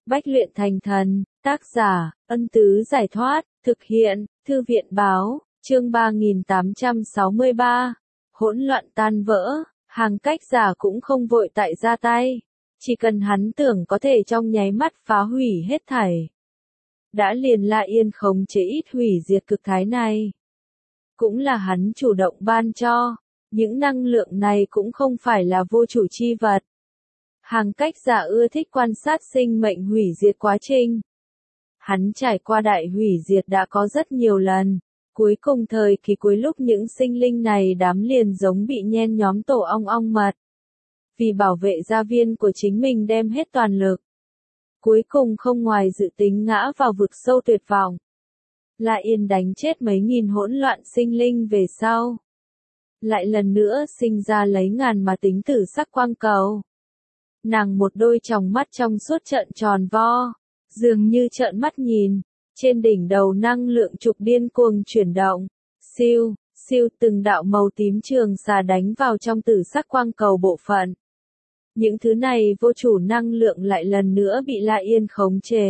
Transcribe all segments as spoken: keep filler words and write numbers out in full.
Bách luyện thành thần, tác giả, Ân Tứ Giải Thoát, thực hiện, Thư viện Báo, chương ba nghìn tám trăm sáu mươi ba. Hỗn loạn tan vỡ, Hàng Cách Giả cũng không vội tại ra tay. Chỉ cần hắn tưởng có thể trong nháy mắt phá hủy hết thảy. Đã liền La Yên khống chế ít hủy diệt cực thái này. Cũng là hắn chủ động ban cho, những năng lượng này cũng không phải là vô chủ chi vật. Hàng Cách Giả ưa thích quan sát sinh mệnh hủy diệt quá trình. Hắn trải qua đại hủy diệt đã có rất nhiều lần, cuối cùng thời kỳ cuối lúc những sinh linh này đám liền giống bị nhen nhóm tổ ong ong mật. Vì bảo vệ gia viên của chính mình đem hết toàn lực. Cuối cùng không ngoài dự tính ngã vào vực sâu tuyệt vọng. La Yên đánh chết mấy nghìn hỗn loạn sinh linh về sau. Lại lần nữa sinh ra lấy ngàn mà tính tử sắc quang cầu. Nàng một đôi tròng mắt trong suốt trợn tròn vo, dường như trợn mắt nhìn, trên đỉnh đầu năng lượng trục điên cuồng chuyển động, siêu, siêu từng đạo màu tím trường xà đánh vào trong tử sắc quang cầu bộ phận. Những thứ này vô chủ năng lượng lại lần nữa bị La Yên khống chế.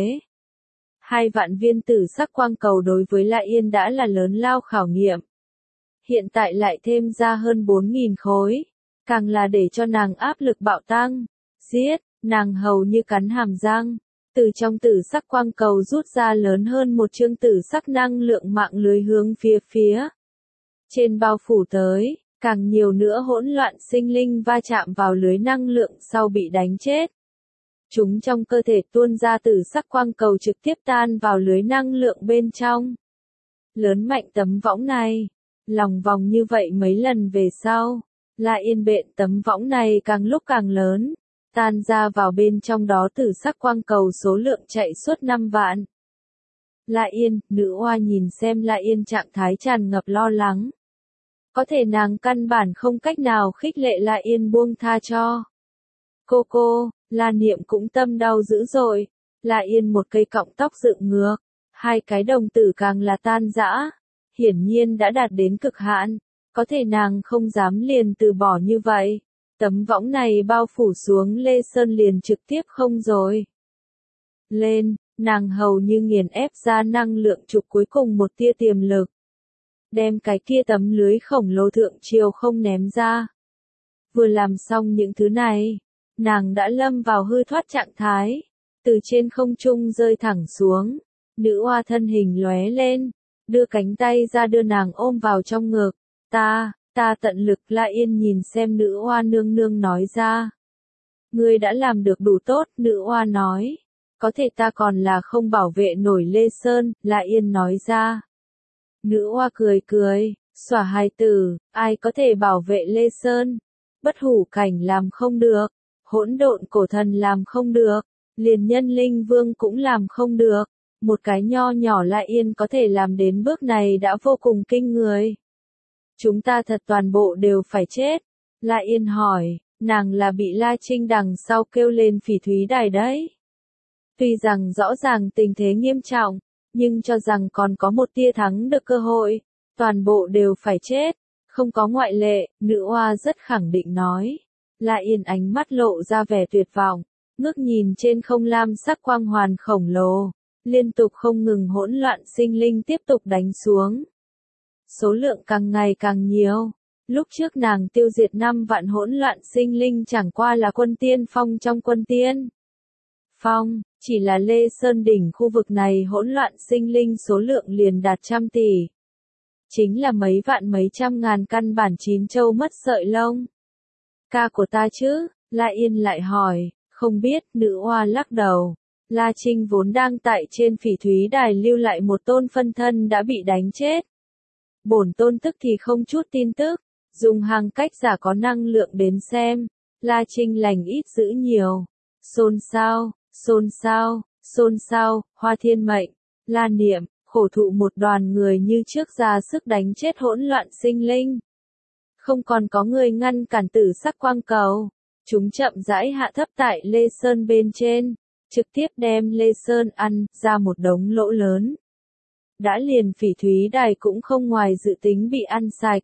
Hai vạn viên tử sắc quang cầu đối với La Yên đã là lớn lao khảo nghiệm. Hiện tại lại thêm ra hơn bốn nghìn khối, càng là để cho nàng áp lực bạo tăng. Giết, nàng hầu như cắn hàm răng, từ trong tử sắc quang cầu rút ra lớn hơn một chương tử sắc năng lượng mạng lưới hướng phía phía. Trên bao phủ tới, càng nhiều nữa hỗn loạn sinh linh va chạm vào lưới năng lượng sau bị đánh chết. Chúng trong cơ thể tuôn ra tử sắc quang cầu trực tiếp tan vào lưới năng lượng bên trong. Lớn mạnh tấm võng này, lòng vòng như vậy mấy lần về sau, La Yên bện tấm võng này càng lúc càng lớn. Tan ra vào bên trong đó tử sắc quang cầu số lượng chạy suốt năm vạn. La Yên, nữ oa nhìn xem La Yên trạng thái tràn ngập lo lắng. Có thể nàng căn bản không cách nào khích lệ La Yên buông tha cho. Cô cô, La Niệm cũng tâm đau dữ dội. La Yên một cây cọng tóc dựng ngược, hai cái đồng tử càng là tan rã. Hiển nhiên đã đạt đến cực hạn, có thể nàng không dám liền từ bỏ như vậy. Tấm võng này bao phủ xuống Lê Sơn liền trực tiếp không rồi. Lên, nàng hầu như nghiền ép ra năng lượng trục cuối cùng một tia tiềm lực. Đem cái kia tấm lưới khổng lồ thượng triều không ném ra. Vừa làm xong những thứ này, nàng đã lâm vào hư thoát trạng thái. Từ trên không trung rơi thẳng xuống, nữ oa thân hình lóe lên, đưa cánh tay ra đưa nàng ôm vào trong ngực. Ta... Ta tận lực. La Yên nhìn xem nữ oa nương nương nói ra. Ngươi đã làm được đủ tốt, nữ oa nói. Có thể ta còn là không bảo vệ nổi Lê Sơn, La Yên nói ra. Nữ oa cười cười, xòa hài tử, ai có thể bảo vệ Lê Sơn? Bất hủ cảnh làm không được, hỗn độn cổ thần làm không được, liền nhân linh vương cũng làm không được. Một cái nho nhỏ La Yên có thể làm đến bước này đã vô cùng kinh người. Chúng ta thật toàn bộ đều phải chết. La Yên hỏi, nàng là bị La Trinh đằng sau kêu lên phỉ thúy đài đấy. Tuy rằng rõ ràng tình thế nghiêm trọng, nhưng cho rằng còn có một tia thắng được cơ hội, toàn bộ đều phải chết, không có ngoại lệ, nữ oa rất khẳng định nói. La Yên ánh mắt lộ ra vẻ tuyệt vọng, ngước nhìn trên không lam sắc quang hoàn khổng lồ, liên tục không ngừng hỗn loạn sinh linh tiếp tục đánh xuống. Số lượng càng ngày càng nhiều. Lúc trước nàng tiêu diệt năm vạn hỗn loạn sinh linh chẳng qua là quân tiên phong trong quân tiên phong, chỉ là Lê Sơn đỉnh khu vực này hỗn loạn sinh linh số lượng liền đạt trăm tỷ. Chính là mấy vạn mấy trăm ngàn căn bản chín châu mất sợi lông. Ca của ta chứ? La Yên lại hỏi, không biết, nữ oa lắc đầu. La Trinh vốn đang tại trên phỉ thúy đài lưu lại một tôn phân thân đã bị đánh chết. Bổn tôn tức thì không chút tin tức, dùng Hàng Cách Giả có năng lượng đến xem, La Trinh lành ít giữ nhiều. Xôn xao, xôn xao, xôn xao, Hoa Thiên Mệnh, La Niệm, khổ thụ một đoàn người như trước ra sức đánh chết hỗn loạn sinh linh. Không còn có người ngăn cản tử sắc quang cầu, chúng chậm rãi hạ thấp tại Lê Sơn bên trên, trực tiếp đem Lê Sơn ăn ra một đống lỗ lớn. Đã liền phỉ thúy đài cũng không ngoài dự tính bị ăn sạch.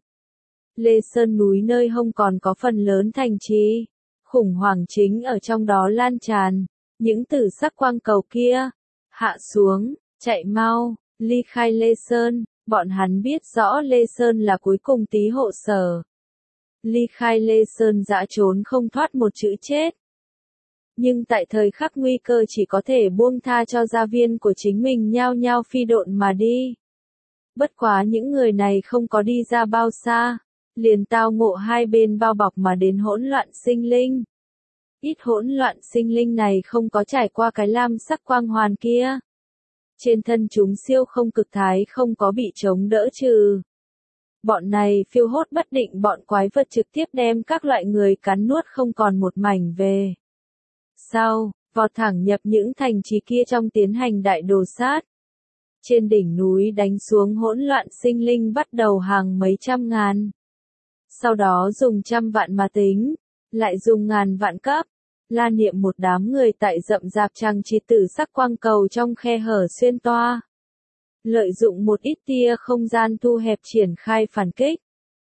Lê Sơn núi nơi hông còn có phần lớn thành trì, khủng hoảng chính ở trong đó lan tràn, Những tử sắc quang cầu kia, hạ xuống, chạy mau, ly khai Lê Sơn, bọn hắn biết rõ Lê Sơn là cuối cùng tí hộ sở. Ly khai Lê Sơn dã trốn không thoát một chữ chết. Nhưng tại thời khắc nguy cơ chỉ có thể buông tha cho gia viên của chính mình nhao nhao phi độn mà đi. Bất quá những người này không có đi ra bao xa, liền tao ngộ hai bên bao bọc mà đến hỗn loạn sinh linh. Ít hỗn loạn sinh linh này không có trải qua cái lam sắc quang hoàn kia. Trên thân chúng siêu không cực thái không có bị chống đỡ trừ. Bọn này phiêu hốt bất định bọn quái vật trực tiếp đem các loại người cắn nuốt không còn một mảnh về. Sau, vọt thẳng nhập những thành trì kia trong tiến hành đại đồ sát. Trên đỉnh núi đánh xuống hỗn loạn sinh linh bắt đầu hàng mấy trăm ngàn. Sau đó dùng trăm vạn mà tính, lại dùng ngàn vạn cấp. La Niệm một đám người tại rậm rạp chằng chịt tử sắc quang cầu trong khe hở xuyên toa. Lợi dụng một ít tia không gian thu hẹp triển khai phản kích.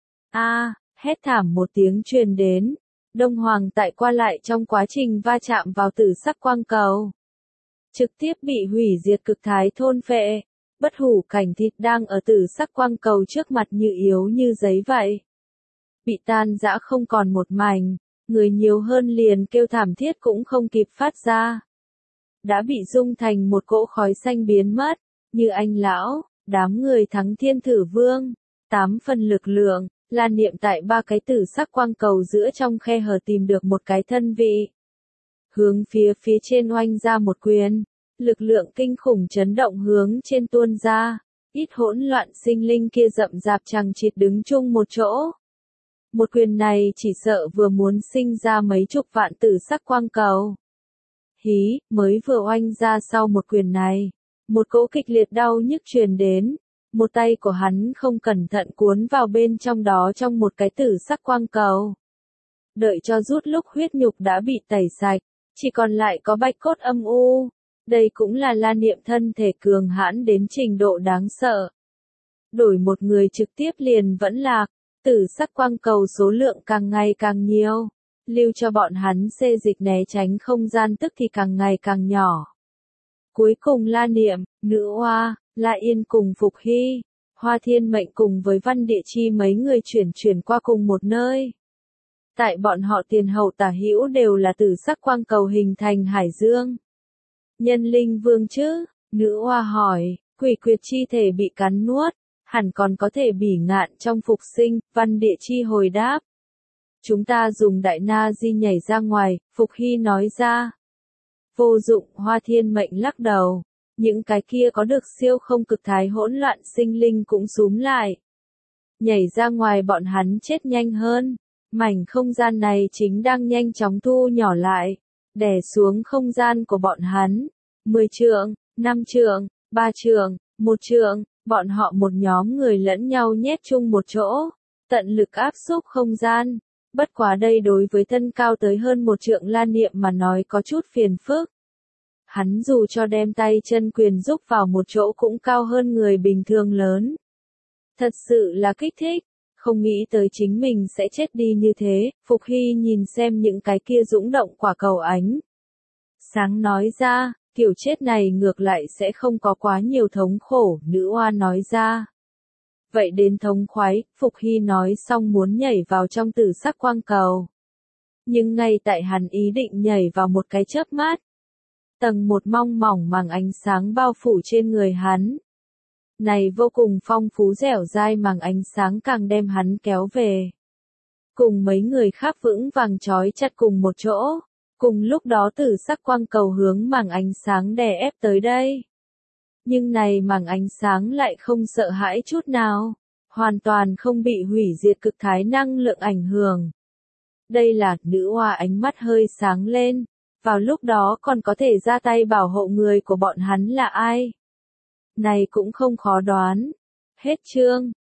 A, hét thảm một tiếng truyền đến. Đông Hoàng tại qua lại trong quá trình va chạm vào tử sắc quang cầu. Trực tiếp bị hủy diệt cực thái thôn phệ. Bất hủ cảnh thịt đang ở tử sắc quang cầu trước mặt như yếu như giấy vậy. Bị tan rã không còn một mảnh. Người nhiều hơn liền kêu thảm thiết cũng không kịp phát ra. Đã bị dung thành một cỗ khói xanh biến mất, như anh lão, đám người thắng thiên thử vương, tám phần lực lượng, La Niệm tại ba cái tử sắc quang cầu giữa trong khe hở tìm được một cái thân vị. Hướng phía phía trên oanh ra một quyền, lực lượng kinh khủng chấn động hướng trên tuôn ra, ít hỗn loạn sinh linh kia rậm rạp chằng chịt đứng chung một chỗ. Một quyền này chỉ sợ vừa muốn sinh ra mấy chục vạn tử sắc quang cầu. Hí, mới vừa oanh ra sau một quyền này. Một cỗ kịch liệt đau nhức truyền đến. Một tay của hắn không cẩn thận cuốn vào bên trong đó trong một cái tử sắc quang cầu. Đợi cho rút lúc huyết nhục đã bị tẩy sạch. Chỉ còn lại có bạch cốt âm u. Đây cũng là La Niệm thân thể cường hãn đến trình độ đáng sợ. Đổi một người trực tiếp liền vẫn lạc. Tử sắc quang cầu số lượng càng ngày càng nhiều, lưu cho bọn hắn xê dịch né tránh không gian tức thì càng ngày càng nhỏ. Cuối cùng La Niệm, Nữ Hoa, La Yên cùng Phục Hy, Hoa Thiên Mệnh cùng với Văn Địa Chi mấy người chuyển chuyển qua cùng một nơi. Tại bọn họ tiền hậu tả hữu đều là tử sắc quang cầu hình thành hải dương. Nhân linh vương chứ? Nữ Hoa hỏi, quỷ quyệt chi thể bị cắn nuốt. Hẳn còn có thể bỉ ngạn trong phục sinh, Văn Địa Chi hồi đáp. Chúng ta dùng đại na di nhảy ra ngoài, Phục Hy nói ra. Vô dụng, Hoa Thiên Mệnh lắc đầu. Những cái kia có được siêu không cực thái hỗn loạn sinh linh cũng súm lại. Nhảy ra ngoài bọn hắn chết nhanh hơn. Mảnh không gian này chính đang nhanh chóng thu nhỏ lại. Đè xuống không gian của bọn hắn. Mười trượng, năm trượng, ba trượng, một trượng. Bọn họ một nhóm người lẫn nhau nhét chung một chỗ, tận lực áp xúc không gian. Bất quá đây đối với thân cao tới hơn một trượng La Niệm mà nói có chút phiền phức. Hắn dù cho đem tay chân quyền giúp vào một chỗ cũng cao hơn người bình thường lớn. Thật sự là kích thích, không nghĩ tới chính mình sẽ chết đi như thế. Phục Hy nhìn xem những cái kia dũng động quả cầu ánh sáng nói ra. Kiểu chết này ngược lại sẽ không có quá nhiều thống khổ, Nữ Hoa nói ra. Vậy đến thống khoái, Phục Hy nói xong muốn nhảy vào trong tử sắc quang cầu. Nhưng ngay tại hắn ý định nhảy vào một cái chớp mắt. Tầng một mong mỏng màng ánh sáng bao phủ trên người hắn. Này vô cùng phong phú dẻo dai màng ánh sáng càng đem hắn kéo về. Cùng mấy người khác vững vàng trói chặt cùng một chỗ. Cùng lúc đó tử sắc quang cầu hướng màng ánh sáng đè ép tới đây. Nhưng này màng ánh sáng lại không sợ hãi chút nào. Hoàn toàn không bị hủy diệt cực thái năng lượng ảnh hưởng. Đây là Nữ Hoa ánh mắt hơi sáng lên. Vào lúc đó còn có thể ra tay bảo hộ người của bọn hắn là ai. Này cũng không khó đoán. Hết chương.